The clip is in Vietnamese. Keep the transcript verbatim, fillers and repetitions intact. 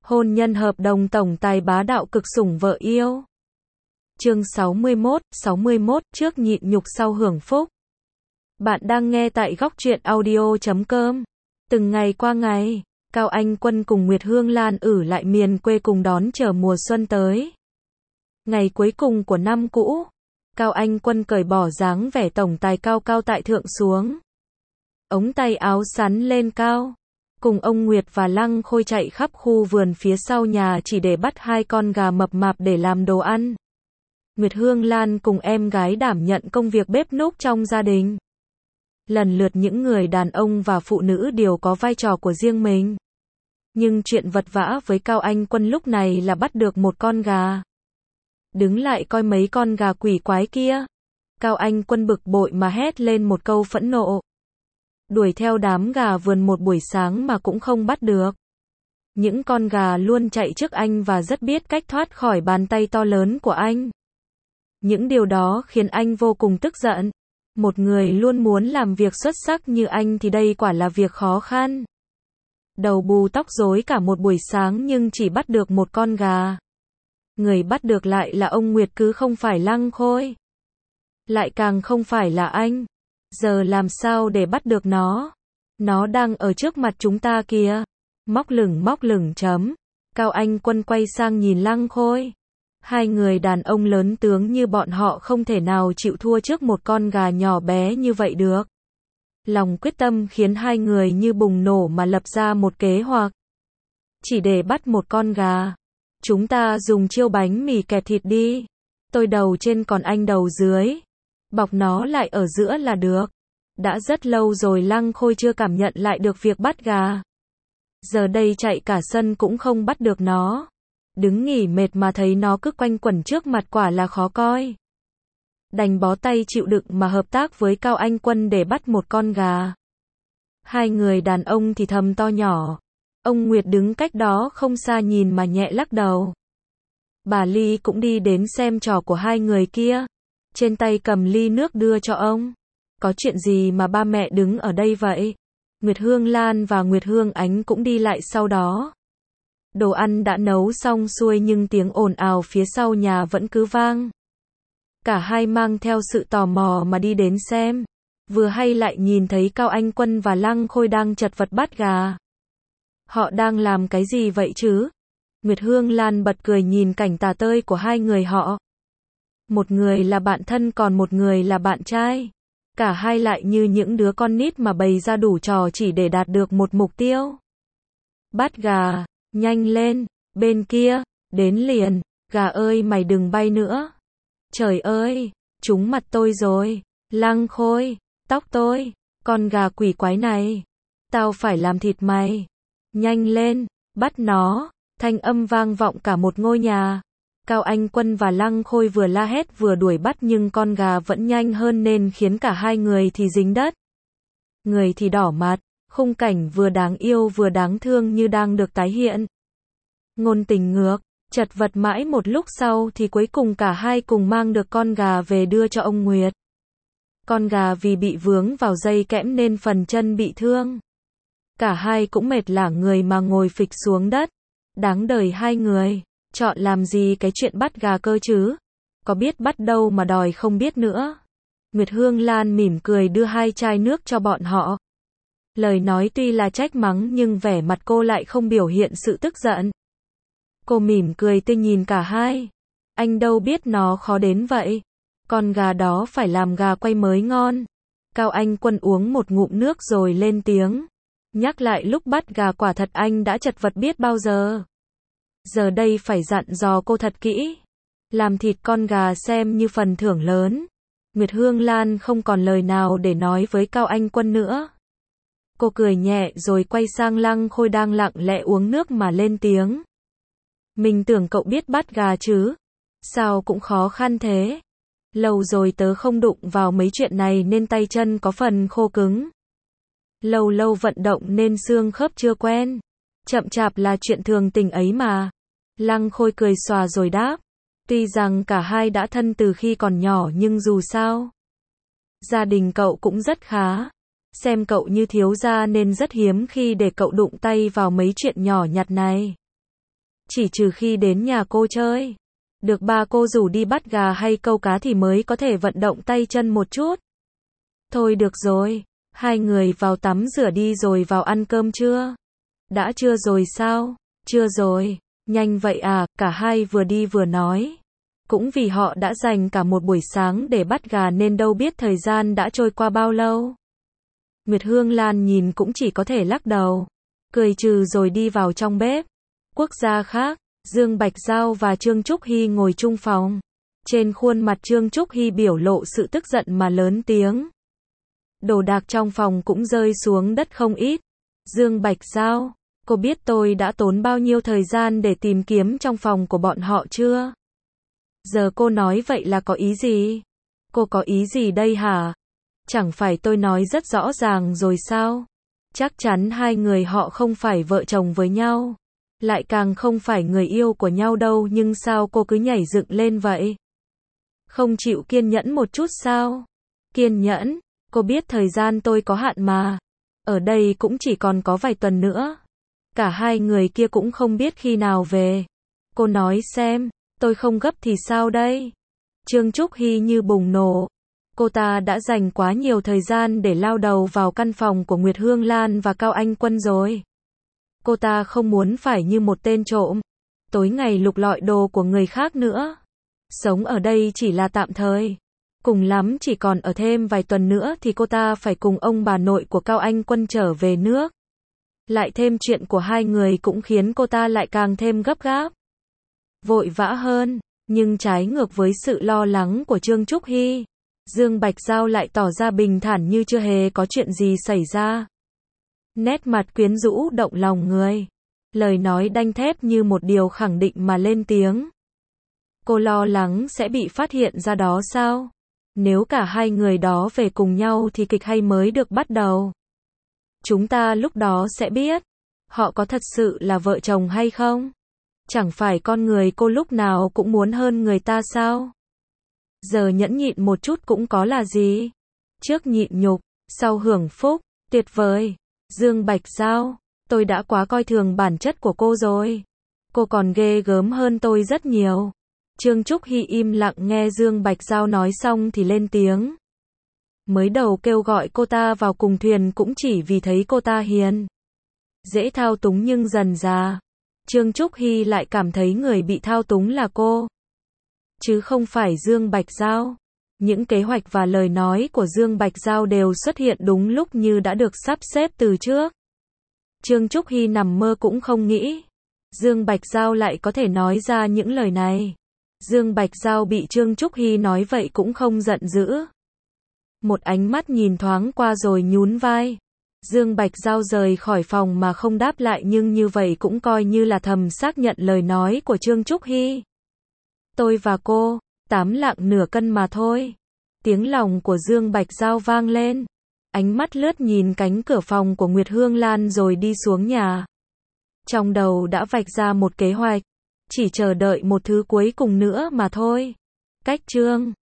Hôn nhân hợp đồng tổng tài bá đạo cực sủng vợ yêu. Chương sáu mươi mốt, sáu mươi mốt, trước nhịn nhục sau hưởng phúc. Bạn đang nghe tại góc truyện audio chấm com. Từng ngày qua ngày, Cao Anh Quân cùng Nguyệt Hương Lan ở lại miền quê cùng đón chờ mùa xuân tới. Ngày cuối cùng của năm cũ, Cao Anh Quân cởi bỏ dáng vẻ tổng tài cao cao tại thượng xuống. Ống tay áo sắn lên cao. Cùng ông Nguyệt và Lăng Khôi chạy khắp khu vườn phía sau nhà chỉ để bắt hai con gà mập mạp để làm đồ ăn. Nguyệt Hương Lan cùng em gái đảm nhận công việc bếp núc trong gia đình. Lần lượt những người đàn ông và phụ nữ đều có vai trò của riêng mình. Nhưng chuyện vật vã với Cao Anh Quân lúc này là bắt được một con gà. Đứng lại coi mấy con gà quỷ quái kia. Cao Anh Quân bực bội mà hét lên một câu phẫn nộ. Đuổi theo đám gà vườn một buổi sáng mà cũng không bắt được. Những con gà luôn chạy trước anh và rất biết cách thoát khỏi bàn tay to lớn của anh. Những điều đó khiến anh vô cùng tức giận. Một người luôn muốn làm việc xuất sắc như anh thì đây quả là việc khó khăn. Đầu bù tóc rối cả một buổi sáng nhưng chỉ bắt được một con gà. Người bắt được lại là ông Nguyệt cứ không phải Lăng Khôi. Lại càng không phải là anh. Giờ làm sao để bắt được nó? Nó đang ở trước mặt chúng ta kìa. Móc lửng móc lửng chấm. Cao Anh Quân quay sang nhìn Lăng Khôi. Hai người đàn ông lớn tướng như bọn họ không thể nào chịu thua trước một con gà nhỏ bé như vậy được. Lòng quyết tâm khiến hai người như bùng nổ mà lập ra một kế hoạch. Chỉ để bắt một con gà. Chúng ta dùng chiêu bánh mì kẹp thịt đi. Tôi đầu trên còn anh đầu dưới. Bọc nó lại ở giữa là được. Đã rất lâu rồi Lăng Khôi chưa cảm nhận lại được việc bắt gà. Giờ đây chạy cả sân cũng không bắt được nó. Đứng nghỉ mệt mà thấy nó cứ quanh quẩn trước mặt quả là khó coi. Đành bó tay chịu đựng mà hợp tác với Cao Anh Quân để bắt một con gà. Hai người đàn ông thì thầm to nhỏ. Ông Nguyệt đứng cách đó không xa nhìn mà nhẹ lắc đầu. Bà Ly cũng đi đến xem trò của hai người kia. Trên tay cầm ly nước đưa cho ông. Có chuyện gì mà ba mẹ đứng ở đây vậy? Nguyệt Hương Lan và Nguyệt Hương Ánh cũng đi lại sau đó. Đồ ăn đã nấu xong xuôi nhưng tiếng ồn ào phía sau nhà vẫn cứ vang. Cả hai mang theo sự tò mò mà đi đến xem. Vừa hay lại nhìn thấy Cao Anh Quân và Lăng Khôi đang chật vật bắt gà. Họ đang làm cái gì vậy chứ? Nguyệt Hương Lan bật cười nhìn cảnh tà tơi của hai người họ. Một người là bạn thân còn một người là bạn trai. Cả hai lại như những đứa con nít mà bày ra đủ trò chỉ để đạt được một mục tiêu. Bắt gà, nhanh lên, bên kia, đến liền, gà ơi mày đừng bay nữa. Trời ơi, trúng mặt tôi rồi, Lăng Khôi, tóc tôi, con gà quỷ quái này. Tao phải làm thịt mày. Nhanh lên, bắt nó, thanh âm vang vọng cả một ngôi nhà. Cao Anh Quân và Lăng Khôi vừa la hét vừa đuổi bắt nhưng con gà vẫn nhanh hơn nên khiến cả hai người thì dính đất. Người thì đỏ mặt, khung cảnh vừa đáng yêu vừa đáng thương như đang được tái hiện. Ngôn tình ngược, chật vật mãi một lúc sau thì cuối cùng cả hai cùng mang được con gà về đưa cho ông Nguyệt. Con gà vì bị vướng vào dây kẽm nên phần chân bị thương. Cả hai cũng mệt lả người mà ngồi phịch xuống đất. Đáng đời hai người. Chọn làm gì cái chuyện bắt gà cơ chứ? Có biết bắt đâu mà đòi không biết nữa. Nguyệt Hương Lan mỉm cười đưa hai chai nước cho bọn họ. Lời nói tuy là trách mắng nhưng vẻ mặt cô lại không biểu hiện sự tức giận. Cô mỉm cười tươi nhìn cả hai. Anh đâu biết nó khó đến vậy. Con gà đó phải làm gà quay mới ngon. Cao Anh Quân uống một ngụm nước rồi lên tiếng. Nhắc lại lúc bắt gà quả thật anh đã chật vật biết bao giờ. Giờ đây phải dặn dò cô thật kỹ. Làm thịt con gà xem như phần thưởng lớn. Nguyệt Hương Lan không còn lời nào để nói với Cao Anh Quân nữa. Cô cười nhẹ rồi quay sang Lăng Khôi đang lặng lẽ uống nước mà lên tiếng. Mình tưởng cậu biết bắt gà chứ. Sao cũng khó khăn thế. Lâu rồi tớ không đụng vào mấy chuyện này nên tay chân có phần khô cứng. Lâu lâu vận động nên xương khớp chưa quen. Chậm chạp là chuyện thường tình ấy mà. Lăng Khôi cười xòa rồi đáp. Tuy rằng cả hai đã thân từ khi còn nhỏ nhưng dù sao. Gia đình cậu cũng rất khá. Xem cậu như thiếu gia nên rất hiếm khi để cậu đụng tay vào mấy chuyện nhỏ nhặt này. Chỉ trừ khi đến nhà cô chơi. Được ba cô rủ đi bắt gà hay câu cá thì mới có thể vận động tay chân một chút. Thôi được rồi, hai người vào tắm rửa đi rồi vào ăn cơm chưa? Đã chưa rồi sao? Chưa rồi, nhanh vậy à, cả hai vừa đi vừa nói. Cũng vì họ đã dành cả một buổi sáng để bắt gà nên đâu biết thời gian đã trôi qua bao lâu. Nguyệt Hương Lan nhìn cũng chỉ có thể lắc đầu, cười trừ rồi đi vào trong bếp. Quốc gia khác, Dương Bạch Giao và Trương Trúc Hy ngồi chung phòng. Trên khuôn mặt Trương Trúc Hy biểu lộ sự tức giận mà lớn tiếng. Đồ đạc trong phòng cũng rơi xuống đất không ít. Dương Bạch Giao, cô biết tôi đã tốn bao nhiêu thời gian để tìm kiếm trong phòng của bọn họ chưa? Giờ cô nói vậy là có ý gì? Cô có ý gì đây hả? Chẳng phải tôi nói rất rõ ràng rồi sao? Chắc chắn hai người họ không phải vợ chồng với nhau. Lại càng không phải người yêu của nhau đâu, nhưng sao cô cứ nhảy dựng lên vậy? Không chịu kiên nhẫn một chút sao? Kiên nhẫn? Cô biết thời gian tôi có hạn mà. Ở đây cũng chỉ còn có vài tuần nữa. Cả hai người kia cũng không biết khi nào về. Cô nói xem, tôi không gấp thì sao đây? Trương Trúc Hy như bùng nổ. Cô ta đã dành quá nhiều thời gian để lao đầu vào căn phòng của Nguyệt Hương Lan và Cao Anh Quân rồi. Cô ta không muốn phải như một tên trộm, tối ngày lục lọi đồ của người khác nữa. Sống ở đây chỉ là tạm thời. Cùng lắm chỉ còn ở thêm vài tuần nữa thì cô ta phải cùng ông bà nội của Cao Anh Quân trở về nước. Lại thêm chuyện của hai người cũng khiến cô ta lại càng thêm gấp gáp. Vội vã hơn, nhưng trái ngược với sự lo lắng của Trương Trúc Hy, Dương Bạch Giao lại tỏ ra bình thản như chưa hề có chuyện gì xảy ra. Nét mặt quyến rũ động lòng người. Lời nói đanh thép như một điều khẳng định mà lên tiếng. Cô lo lắng sẽ bị phát hiện ra đó sao? Nếu cả hai người đó về cùng nhau thì kịch hay mới được bắt đầu. Chúng ta lúc đó sẽ biết, họ có thật sự là vợ chồng hay không? Chẳng phải con người cô lúc nào cũng muốn hơn người ta sao? Giờ nhẫn nhịn một chút cũng có là gì? Trước nhịn nhục, sau hưởng phúc, tuyệt vời. Dương Bạch Giao, tôi đã quá coi thường bản chất của cô rồi. Cô còn ghê gớm hơn tôi rất nhiều. Trương Trúc Hy im lặng nghe Dương Bạch Giao nói xong thì lên tiếng. Mới đầu kêu gọi cô ta vào cùng thuyền cũng chỉ vì thấy cô ta hiền, dễ thao túng, nhưng dần dà, Trương Trúc Hy lại cảm thấy người bị thao túng là cô, chứ không phải Dương Bạch Giao. Những kế hoạch và lời nói của Dương Bạch Giao đều xuất hiện đúng lúc như đã được sắp xếp từ trước. Trương Trúc Hy nằm mơ cũng không nghĩ Dương Bạch Giao lại có thể nói ra những lời này. Dương Bạch Giao bị Trương Trúc Hy nói vậy cũng không giận dữ. Một ánh mắt nhìn thoáng qua rồi nhún vai. Dương Bạch Giao rời khỏi phòng mà không đáp lại, nhưng như vậy cũng coi như là thầm xác nhận lời nói của Trương Trúc Hy. Tôi và cô, tám lạng nửa cân mà thôi. Tiếng lòng của Dương Bạch Giao vang lên. Ánh mắt lướt nhìn cánh cửa phòng của Nguyệt Hương Lan rồi đi xuống nhà. Trong đầu đã vạch ra một kế hoạch, chỉ chờ đợi một thứ cuối cùng nữa mà thôi. Cách chương